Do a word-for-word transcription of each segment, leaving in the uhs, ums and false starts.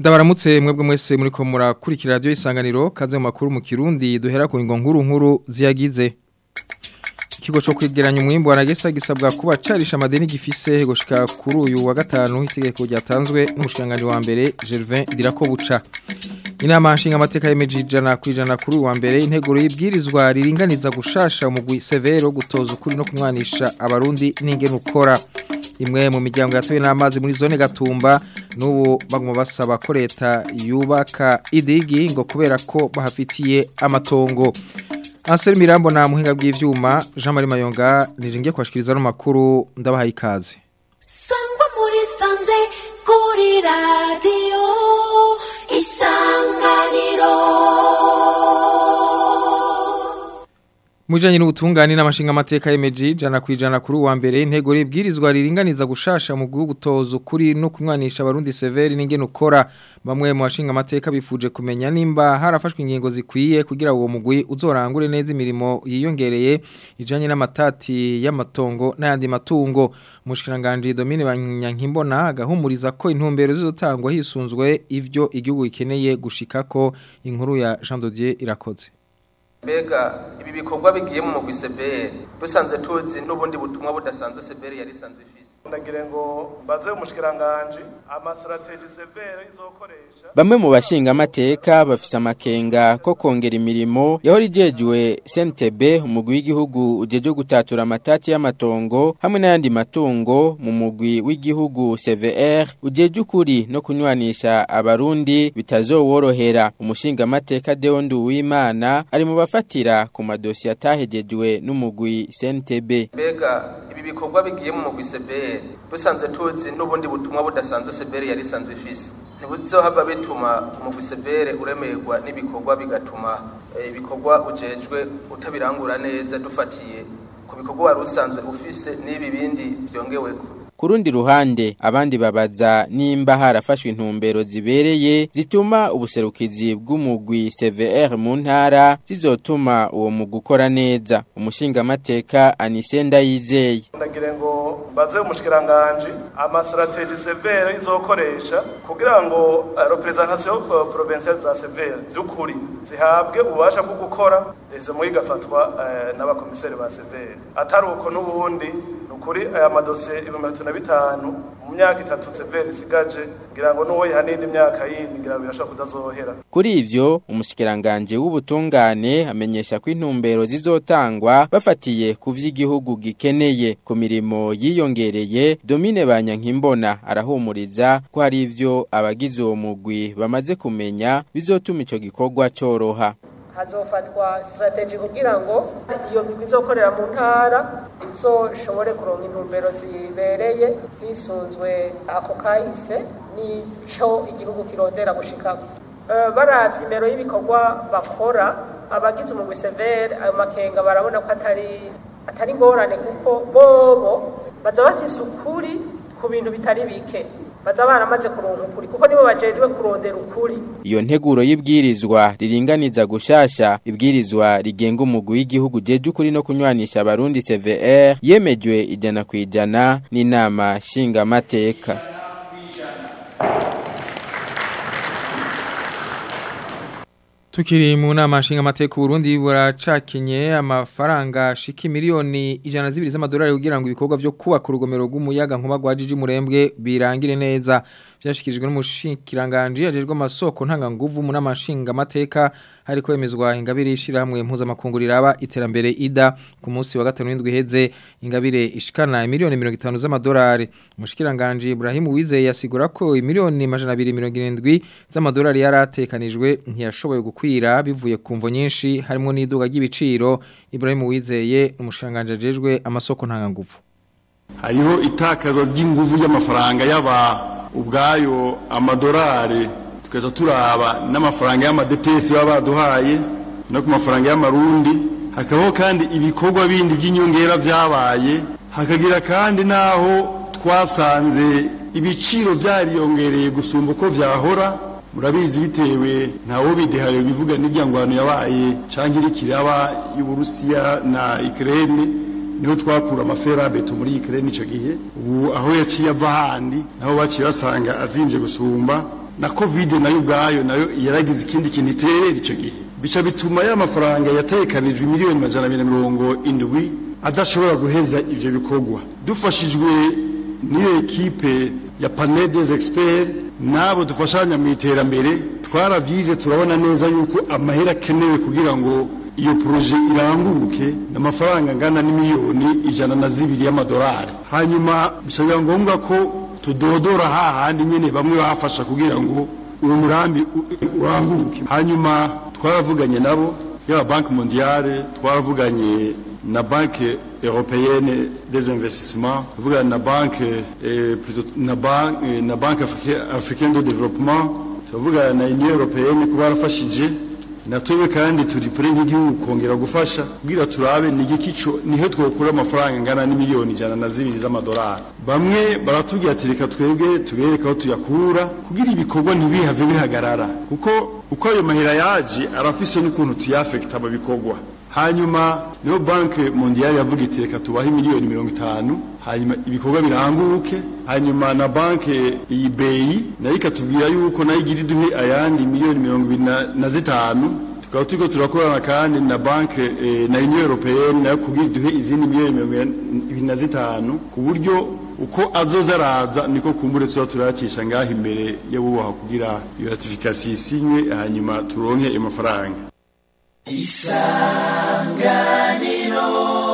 Ndabaramutse mwebwe mwese muri ko murakurikira radio Isanganiro kaze mu makuru mu Kirundi duhera ku ingo nkuru nkuru ziyagize. Ikigo cyo kwegeranya umwimbo wanagesa gisabwa kuba carisha amadeni gifise gushika kuri uyu wa gatanu itegeko ryatanzwe n'umushikanganje wa mbere Gervin Dirakobuca. Inama nshinga amateka yemeje ijana kwijana kuri uyu wa mbere integuro y'ibwirizwa riringaniza gushasha umugwi severo gutoza ukuri no kumwanisha abarundi n'ingene ukora. Imwe mu miryango yatowe n'amazi muri zone Gatumba n'ubu baguma basaba ko leta yubaka idigi ngo kubera ko bahafitiye amatongo. Ansel Mirambo na muhinga bw'ivyuma Jean Marie Mayonga nijingiye kwashikiriza no makuru ndabahaye ikaze. Sangwa muri sanze kuri radio Isanganiro. Mujanye n'ubutungane n'amashinga amateka yemeje jana kwijana kuri uwa mbere intego y'ibwirizwa riringaniza gushasha mu gihugu tozo kuri no kumwanisha abarundi severi n'ingene ukora bamwe mu bashinga amateka bifuje kumenya nimba harafashwe ingingo zikwiye kugira uwo mugwi uzorangure neza imirimo yiyongereye ijanye n'amatati y'amatongo n'ayandi matungo. Mushikiranganje Domine Banyankimbona agahumuriza ko intumbero zizotangwa hisunzwe ivyo igihugu gikeneye gushikako. Inkuru ya Jean Dodier irakoze. Bega ibi bikorwa bigiye mu mugwi severe dusanzwe tuzi n'ubundi butumwa budasanzwe severe yari sanzwe ifise. Ndagire ngo baze umushikiranganje ama strategy severe izokoresha. Bamwe mu bashinga amateka bafise amakenga ko kongera imirimo yahora ijejwe C N T B umugwi w'igihugu ujeje gutatura amatati y'amatongo hamwe n'ayandi matungo mu mugwi w'igihugu C V R ujeje ukuri no kunywanisha abarundi bitazoworohera. Umushinga amateka Deondu w'Imana ari mu bafatira ku madosi atahejejwe n'umugwi C N T B. Bega ibi bikorwa bigiye mu mugwi severe dusanzwe tuzi n'ubundi butumwa budasanzwe severe yari sanzwe ifise. Ntibuzohava bituma umugwi severe uremerwa n'ibikorwa bigatuma ibikorwa ujejwe utabirangura neza dufatiye ku bikorwa wari usanzwe ufise n'ibi bindi byongeweko. Kurundi ruhande abandi babaza nimba harafashwe intumbero zibereye zituma ubuserukizi bw'umugwi C V R mu ntara zizotuma uwo mugwi ukora neza. Umushinga amateka Anisenda yizeye. Ndagire ngo baze umushikiranganje ama strategy severe izokoresha kugira ngo representation provinciale za severe byukuri zihabwe ubasha bwo gukora ndetse mu igafatwa n'abakomiseri ba severe. Atari uko n'ubundi nukuri aya madosiye ibihumbi na bitanu mu myaka itatu severe isigaje ngira ngo nuwo yihaninde imyaka yindi ngira birashaka kudazohera. Kuri ivyo umushikiranganje w'ubutungane amenyesha ko intumbero zizotangwa bafatiye ku vy'igihugu gikeneye ku mirimo yiyongereye. Domine Banyankimbona arahumuriza ko hari ivyo abagize uwo mugwi bamaze kumenya bizotuma ico gikorwa coroha. Hazofatwa strategy kugira ngo iyo migwi izokorera mu ntara izoshobore kuronka intumbero zibereye hisunzwe ako kahise nico igihugu kirondera gushikako. Uh, baravye imero y'ibikorwa bakora abagize umugwi severe ayo makenga barabona ko atari atari ngorane kuko bobo baza bafise ukuri ku bintu bitari bike. Baza baramaze kuronka ukuri kuko nibo bajejwe kurondera ukuri. Iyo nteguro y'ibwirizwa riringaniza gushasha ibwirizwa rigenga umugwi w'igihugu jeje ukuri no kunywanisha abarundi C V R yemejwe ijana kwijana n'inama nshinga amateka. Tukiri mu nama nshinga amateka Burundi buracakenye amafaranga shiki miliyoni ijana zibiri z'amadolari kugira ngo ibikorwa byo kubaka urugomero rw'umuyaga nkuba gwa Jiji Murembwe birangire neza. Byashikirijwe n'umushikiranganje yajejwe amasoko ntanga nguvu mu nama nshinga amateka hariko yemezwa ingabire ishirahamwe mpuzamakungu riraba iterambere I D A ku munsi wa gatanu w'indwi heze ingabire ishikana miliyoni mirongo itanu z'amadolari. Umushikiranganje Ibrahim Uwizeye yasigura ko miliyoni amajana abiri mirongo irindwi z'amadolari yaratekanijwe ntiyashoboye gukwira bivuye ku mvo nyinshi harimo n'iduga ry'ibiciro. Ibrahim Uwizeye umushikiranganje ajejwe amasoko ntanga nguvu. Hariho itakazo ry'inguvu y'amafaranga yaba ubwayo amadolari tukaza turaba n'amafaranga y'amadetesi baba baduhaye no ku mafaranga y'amarundi. Hakabaho kandi ibikorwa bindi by'inyongera vyabaye, hakagira kandi naho twasanze ibiciro byariyongereye gusumba uko vyahora. Murabizi bitewe ntawo bidehaye bivuga n'iryangwano yabaye cankiri kiraba y'Uburusiya na Ukraine niho twakura amaferabeto muri Ukraine ico gihe. Ubu aho yaciye ava handi naho baciye basanga azinje gusumba na covid nayo ubwayo nayo yaragize ikindi kintu iterera ico gihe bica bituma ya mafaranga yatekanijwe miliyoni majana abiri na mirongo indwi adashobora guheza ivyo bikorwa. Dufashijwe niyo ekipe ya panel des experts nabo dufashanya mu iterambere twaravyize turabona neza yuko amahera akenewe kugira ngo iyo projet iranguruke n'amafaranga ngana n'imiliyoni ijana na zibiri y'amadolari. Hanyuma bishabira ngombwa ko tudodora hahandi nyene bamwe bafasha kugira ngo uwo murambi uranguruke. Hanyuma twaravuganye nabo ya Banque Mondiale, twaravuganye na Banque Européenne des Investissements, twaravuganye na Banque eh, na Banque na Banque Africaine de Développement, twaravuganye na Union Européenne kuba barafashije natwe kandi turi pre nk'igihugu kongera gufasha kugira turabe nigikico nihe twokura amafaranga ngana n'imiliyoni ijana na zibiri z'amadolari. Bamwe baratubwira ati reka twebwe tubereka aho tuyakura kugira ibikorwa ntibihave bihagarara kuko uko ayo mahera yaje arafise n'ukuntu tuyafekta ababikorwa. Hanyuma niyo Banque Mondiale yavuga iti reka tubahe miliyoni mirongo itanu hanyuma ibikorwa biranguruke. Hanyuma na banke iyi B I nayo ikatubwira yuko nayo igira iduhe ayandi miliyoni mirongo ibiri na zitanu. Tukaba turiko turakorana kandi na banke eh, na Union Européenne nayo kugira iduhe izindi miliyoni mirongo ibiri na zitanu ku buryo uko azoza araza niko kumbure tuba turacisha ngaho imbere y'abubaha kugira iyo ratification isinywe hanyuma turonke ayo mafaranga. Isanganiro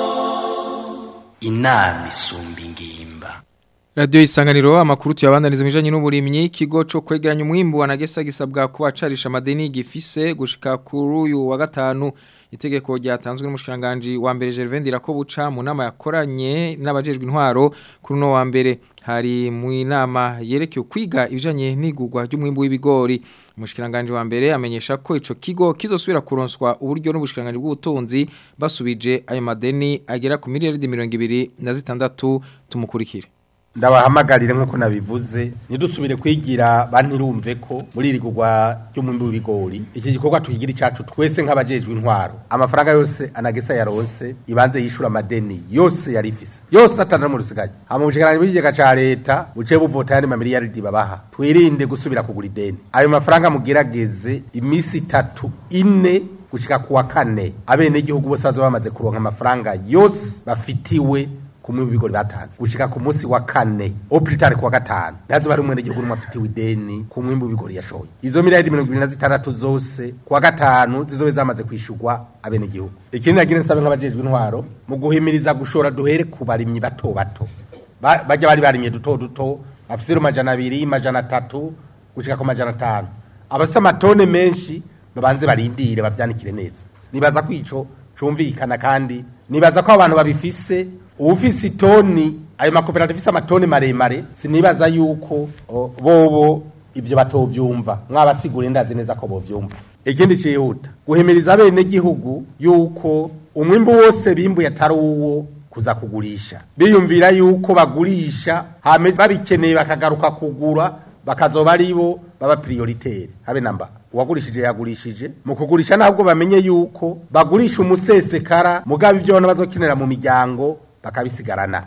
inama isumba ingimba. Radio Isanganiro amakuru tuyabandaniza mijanye n'uburimyi ikigo cyo kwegeranya umwimbu wanagesa gisabwa kubacarisha madeni gifise gushika kuri uyu wa gatanu. Itegeko ryatanzwe n'umushikiranganje wa mbere Gervais Ndirakobuca mu nama yakoranye n'abajejwe intwaro kuri no wa mbere hari mu inama yerekeye kwiga ibijanye n'igurwa ry'umwimbu w'ibigori. Umushikiranganje wa mbere amenyesha ko ico kigo kizosubira kuronswa uburyo n'ubushikiranganje bw'ubutunzi basubije ayo madeni agera ku miliyari mirongo ibiri na zitandatu. Tumukurikire. Ndabahamagarire nkuko nabivuze nidusubire kwigira bantirumve ko muri rigurwa ry'umwimbu w'ibigori iki gikorwa tukigira icacu twese nk'abajejwe intwaro amafaranga yose anagesa yarose ibanze yishura amadeni yose yarifise yose atana mu rusigaye hama ubushikiranganje bw'ikigega ca leta buce buvota yandi mamiliyaridi babaha twirinde gusubira kugura ideni ayo mafaranga mugerageze imisi itatu ine gushika kuwa kane abene igihugu bose bazo bamaze kuronka amafaranga yose bafitiwe kumwe bigori batanze gushika ku munsi wa kane opitari kwa gatanu nazo bari umwene gihugu n'umafitiwe ideni ku mwimbu bigori yashoye izo miliyari mirongo ibiri na zitandatu zose kwa gatanu zizobe zamaze kwishurwa abene gihugu. Ikindi nagira nsabe nk'abajejwe intwaro mu guhimiriza gushora duhere ku barimyi bato bato bajya bari barimye duto duto afise amajana abiri amajana atatu gushika ku majana atanu abasa matone menshi babanze barindire bavyanikire neza nibaza kwico cumvikana kandi nibaza ko abantu babifise ufise itoni ayo makoperative ifise amatoni maremare sinibaza yuko o, bobo ivyo batovyumva mwabasigura ndazi neza ko bovyumva. Ikindi cihuta guhimiriza abene gihugu yuko umwimbu wose bimbu yatari uwo kuza kugurisha biyumvira yuko bagurisha hame babikeneye bakagaruka kugura bakazoba aribo baba prioritaire habe namba uwagurishije yagurishije mu kugurisha ntabwo bamenye yuko bagurisha umusesekara mugabe ibyo bazokinera mu miryango bakabisigarana.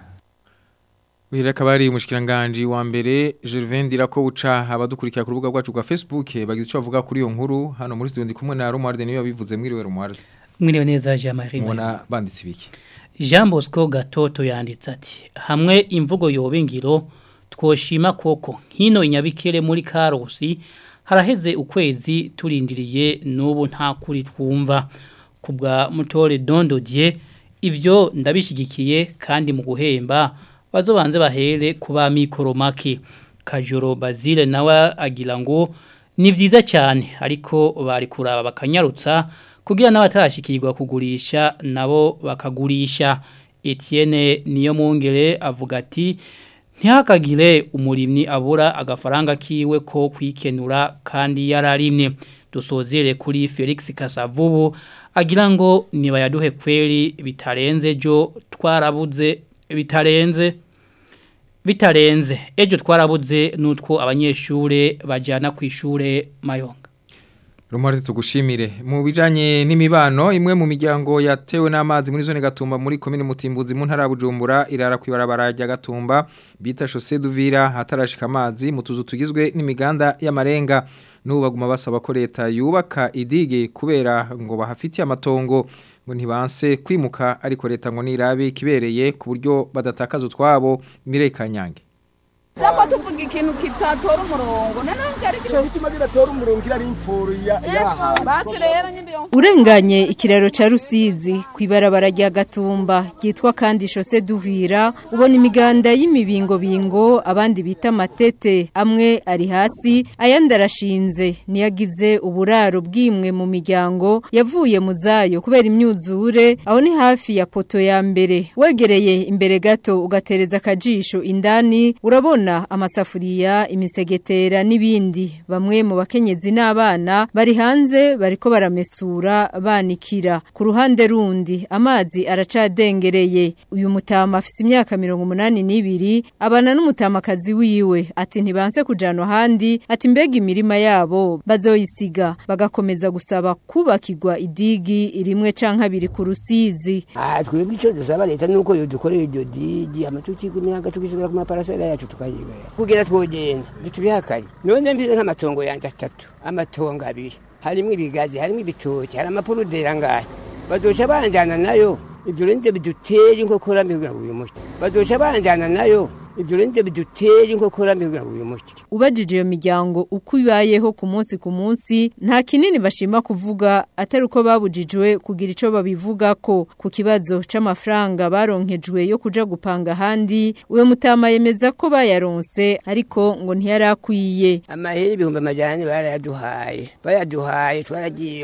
Wira kabari umushikiranganje wa mbere Gervais Ndirakobuca abadukurikira ku rubuga rwacu rwa Facebook bagize ico bavuga kuri iyo nkuru hano muri studio ndi kumwe na Romualde niyo yabivuze mwiriwe Romualde. Mwiriwe neza Jean Marie. Mubona banditse biki? Jean Bosco Gatoto yanditse ati hamwe imvugo yobingiro twoshima koko hino inyabikere muri Karusi haraheze ukwezi turindiriye n'ubu nta kuri twumva kubwa Mutore Dondodier ivyo ndabishigikiye kandi mu guhemba bazobanze bahere kuba mikoro make. Kajoro Bazile nawe agira ngo ni vyiza cyane ariko bari kuraba bakanyarutsa kugira n'abatarashikirwa kugurisha nabo bakagurisha. Etienne niyo mungere avuga ati ntihakagire umurimyi abura agafaranga kiwe ko kwikenura kandi yararimye. Dusozere kuri Felix Kasavubu agira ngo niba yaduhe kweri bitarenze jo twarabuze bitarenze bitarenze ejo twarabuze nutwo abanyeshure bajana ku ishure Mayonga. Rumari tugushimire mu bijanye n'imibano imwe mu miryango yatewe n'amazi muri zone Gatumba muri commune Mutimbuzi mu ntara Bujumbura irara kwibarabara rya Gatumba bita Chaussée d'Uvira hatarashika amazi mu tuzu tugizwe n'imiganda y'amarenga n'ubu baguma basaba ko leta yubaka idige kubera ngo bahafitiye amatongo ngo ntibanse kwimuka ariko leta ngo nirabe kibereye ku buryo badatakaza utwabo Mirekanyange Zako tuvuga ikintu kitatora umurongo nanange ari cyo bituma biratora umurongo irari impfuru ya basi rero nyimbe urenganye ikiraro ca Rusizi kwibarabara rya Gatumba gitwa kandi Chaussée d'Uvira ubona imiganda y'imibingo bingo abandi bita matete amwe ari hasi ayandi arashinze niyagize uburaro bwimwe mu miryango yavuye mu zayo kubera imyuzure aho ni hafi ya poto ya mbere wegereye imbere gato ugatereza akajisho indani urabona amasafuriya imisegetera n'ibindi bamwe mu bakenyezi n'abana bari hanze bariko baramesura banikira ku ruhande rundi amazi aracadengereye uyu mutama afise imyaka mirongo umunani n'ibiri abana n'umutamakazi wiwe ati ntibanse kujanwa handi ati mbega imirima yabo bazoyisiga bagakomeza gusaba kubakirwa idigi irimwe canka biri ku Rusizi ah twebwe ico dusaba leta nuko yo dukorera iryo digi amatuki kumyaga tukisubira ku maparasera yacu tukayiga kugira twogenda bitubihakaye none mbize nk'amatongo yanje atatu amatongo abiri harimo ibigazi harimo ibitoki hari amapurudera ngahe badoca banjana nayo ibyo rende bidutera inkokora mbi kugira ngo uyu muti badoca banjana nayo ibyo rende bidutera inkokora mbi kugira ngo uyu muti ubajije iyo miryango uko ibayeho ku munsi ku munsi nta kinini bashima kuvuga atari uko babujijwe kugira ico babivuga ko ku kibazo c'amafaranga baronkejwe yo kuja gupanga handi uwe mutama yemeza ko bayaronse ariko ngo ntiyarakwiye amaheri ibihumbi amajana barayaduhaye bayaduhaye twaragiye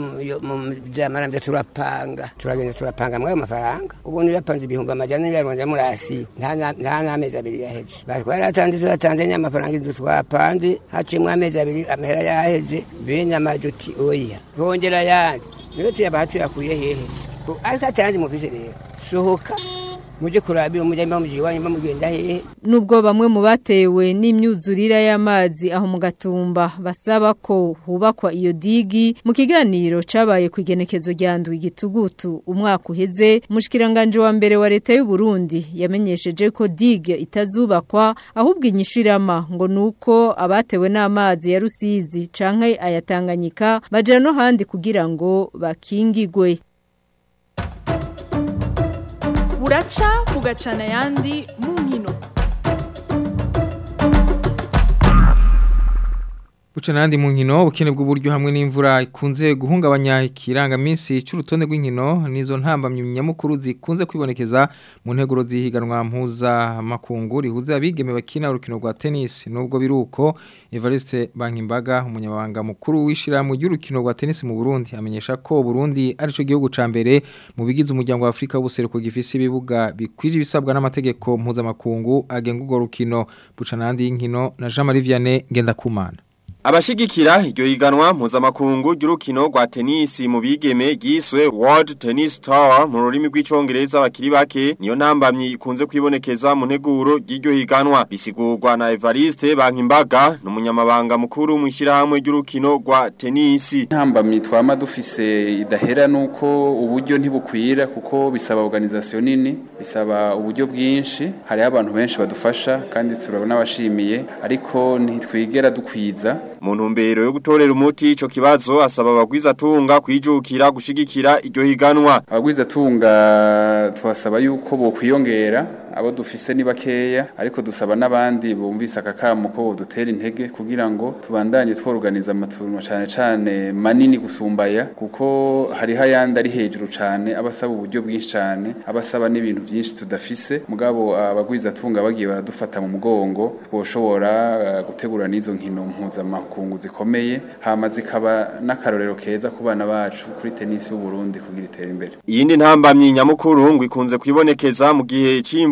mu byamarambye turapanga turagenda turapanga mwayo mafaranga ubu nirapanze ibihumbi amajana yaronje muri asi nta nta nameza abiri yaheze batwaratanze turatanze n'amafaranga twapanze hacimwe amezi abiri amahera yaheze bene amajuti oya bongera yandi niyo tuyabatu yakuye hehe ariko atanze mufise rero sohoka muje kurabira muje mba muje wanyu mugenda hehe nubwo bamwe mu batewe n'imyuzurira y'amazi aho mu Gatumba basaba ko hubakwa iyo digi mu kiganiro cabaye kwigenekezo ryandwi igitugutu umwaka uheze mushikiranganje wa mbere wa leta y'u Burundi yamenyesheje ko digue itazubakwa ahubwo inyishirama ngo nuko abatewe n'amazi ya Rusizi canke ayatanganyika baje no handi kugira ngo bakingigwe buraca bugacana yandi mu nkino buca nandi mu nkino ubukene bw'uburyo hamwe n'imvura ikunze guhungabanya ikirangaminsi cy'urutonde rw'inkino nizo ntambamye nyamukuru zikunze kwibonekeza mu nteguro zihiganwa mpuza makungu rihuza abigeme bakina urukino rwa tennis nubwo biruko Evariste Bankimbaga umunyabanga mukuru w'ishirahamwe ry'urukino rwa tennis mu Burundi amenyesha ko Burundi ari cyo gihugu ca mbere mu bigize umuryango wa Afrika w'ubuseruko gifise ibibuga bikwije ibisabwa n'amategeko mpuza makungu agenga urwo rukino buca nandi y'inkino na Jean Marie Vianney Ngendakumana. Abashigikira iryo higanwa mpuzamakungu ry'urukino rwa tennis mu bigeme giswe World Tennis Tour mu rurimi rw'icongereza bakiri bake niyo ntambamye ikunze kwibonekeza mu nteguro ry'iryo higanwa bisigurwa na Evariste Bankimbaga n'umunyamabanga mukuru mu ishirahamwe ry'urukino rwa tennis. Ntambamye twama dufise idahera nuko uburyo ntibukwira kuko bisaba organisation nini bisaba uburyo bwinshi hari abantu benshi badufasha kandi turabona abashimiye ariko ntitwigera dukwiza mu ntumbero yo gutorera umuti ico kibazo asaba abagwiza tunga kwijukira gushigikira iryo higanwa. Abagwiza tunga twasaba yuko bo kwiyongera abo dufise ni bakeya ariko dusaba nabandi bumvise akakamo ko dutera intege kugira ngo tubandanye tworganiza amaturno cyane cyane manini gusumbaya kuko hari hayandi ari hejuru cyane abasaba uburyo bwinshi cyane abasaba n'ibintu byinshi tudafise mugabo abagwiza tunga bagiye baradufata mu mugongo twoshobora uh, gutegura n'izo nkino mpuza makungu zikomeye hama zikaba n'akarorero keza ku bana bacu kuri tennis y'u Burundi kugira itere imbere. Iyindi ntambamye nyamukuru ngo ikunze kwibonekeza mu gihe c'imvu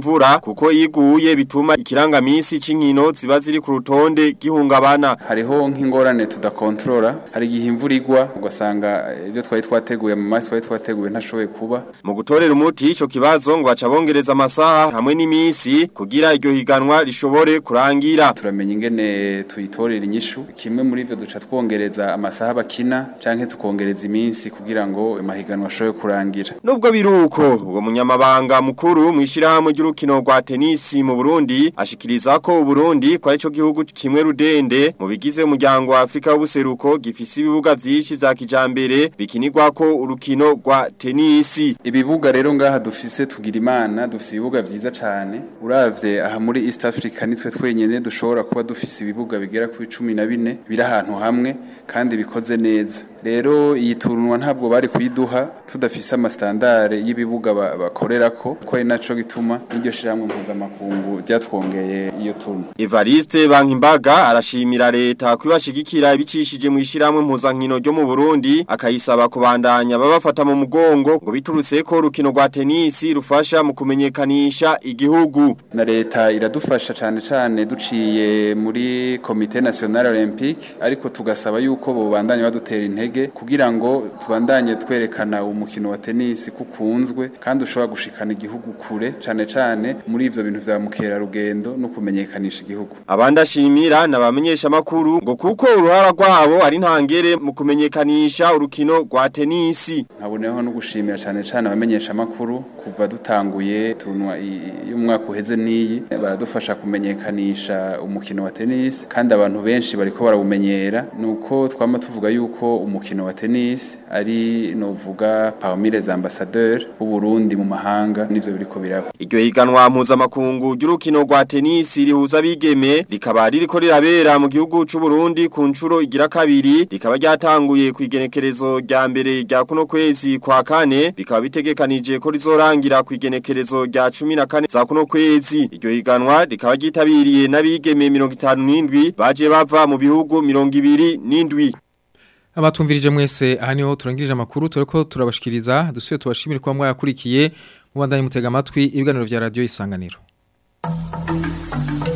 imvura kuko iguye bituma ikirangamisi c'inkino ziba ziri ku rutonde gihungabana. Hariho nk'ingorane tudakontrola, hari igihe imvura igwa ugasanga ibyo twari twateguye mu masi twari twateguye ntashoboye kuba. Mu gutorera umuti ico kibazo ngo acabongereza amasaha hamwe n'imisi kugira iryo higanwa rishobore kurangira. Turamenya ingene tuyitorera inyishu, kimwe muri ivyo duca twongereza amasaha bakina canke tukongereza iminsi kugira ngo amahiganwa ashobore kurangira. Nubwo biruko uwo munyamabanga mukuru mwishirahamwe ry'urukino rwa tenisi mu Burundi ashikiriza ko Burundi kwa ico gihugu kimwe rudende mu bigize umuryango wa Afrika w'ubuseruko gifise ibibuga vyinshi vya kijambere bikinirwa ko urukino rwa tenisi. Ibibuga rero ngaha dufise tugira imana dufise ibibuga vyiza cane. Uravye aha muri East Africa nitwe twenyene dushobora kuba dufise ibibuga bigera ku cumi na bine biri ahantu hamwe kandi bikoze neza. Rero iyi turunwa ntabwo bari kuyiduha tudafise ama standard y'ibibuga bakorerako ko ari naco gituma iryo shiramwe mpuzamakungu byatwongeye iyo turunwa. Evariste Bankimbaga arashimira leta kwibashigikira ibicishije mu ishiramwe mpuzankino ryo mu Burundi akayisaba kubandanya babafata mu mugongo ngo biturutse ko rukino rwa tenisi rufasha mu kumenyekanisha igihugu. Na leta iradufasha cyane cyane duciye muri Comité National Olympique ariko tugasaba yuko bo bandanya badutera intege kugira ngo tubandanye twerekana umukino wa tenisi kukunzwe kandi ushobora gushikana igihugu kure cyane cyane muri ivyo bintu vya mukera rugendo no kumenyekanisha igihugu. Abandashimira nabamenyesha makuru ngo kuko uruhara rwabo ari ntangere mu kumenyekanisha urukino rwa tenisi. Nkaboneho no gushimira cyane cyane abamenyesha makuru kuva dutanguye tunwa y'umwaka uheze niyi baradufasha kumenyekanisha umukino wa tenisi kandi abantu benshi bariko barawumenyera nuko twama tuvuga yuko umukino wa tennis ari novuga parmi les ambassadeurs b'u Burundi mu mahanga nivyo biriko birava. Iryo higanwa mpuzamakungu ry'urukino rwa tennis rihuza bigeme rikaba ririko rirabera mu gihugu c'u Burundi ku ncuro igira kabiri rikaba ryatanguye ku igenekerezo rya mbere rya kuno kwezi kwa kane rikaba bitegekanije ko rizorangira ku igenekerezo rya cumi na kane za kuno kwezi. Iryo higanwa rikaba ryitabiriye n'abigeme mirongo itanu n'indwi baje bava mu bihugu mirongo ibiri n'indwi. Abatumvirije mwese aha niho turangirije amakuru tureko turabashikiriza dusuye tubashimire kwa mwayakurikiye mubandanye mutega amatwi ibiganiro vya radio Isanganiro.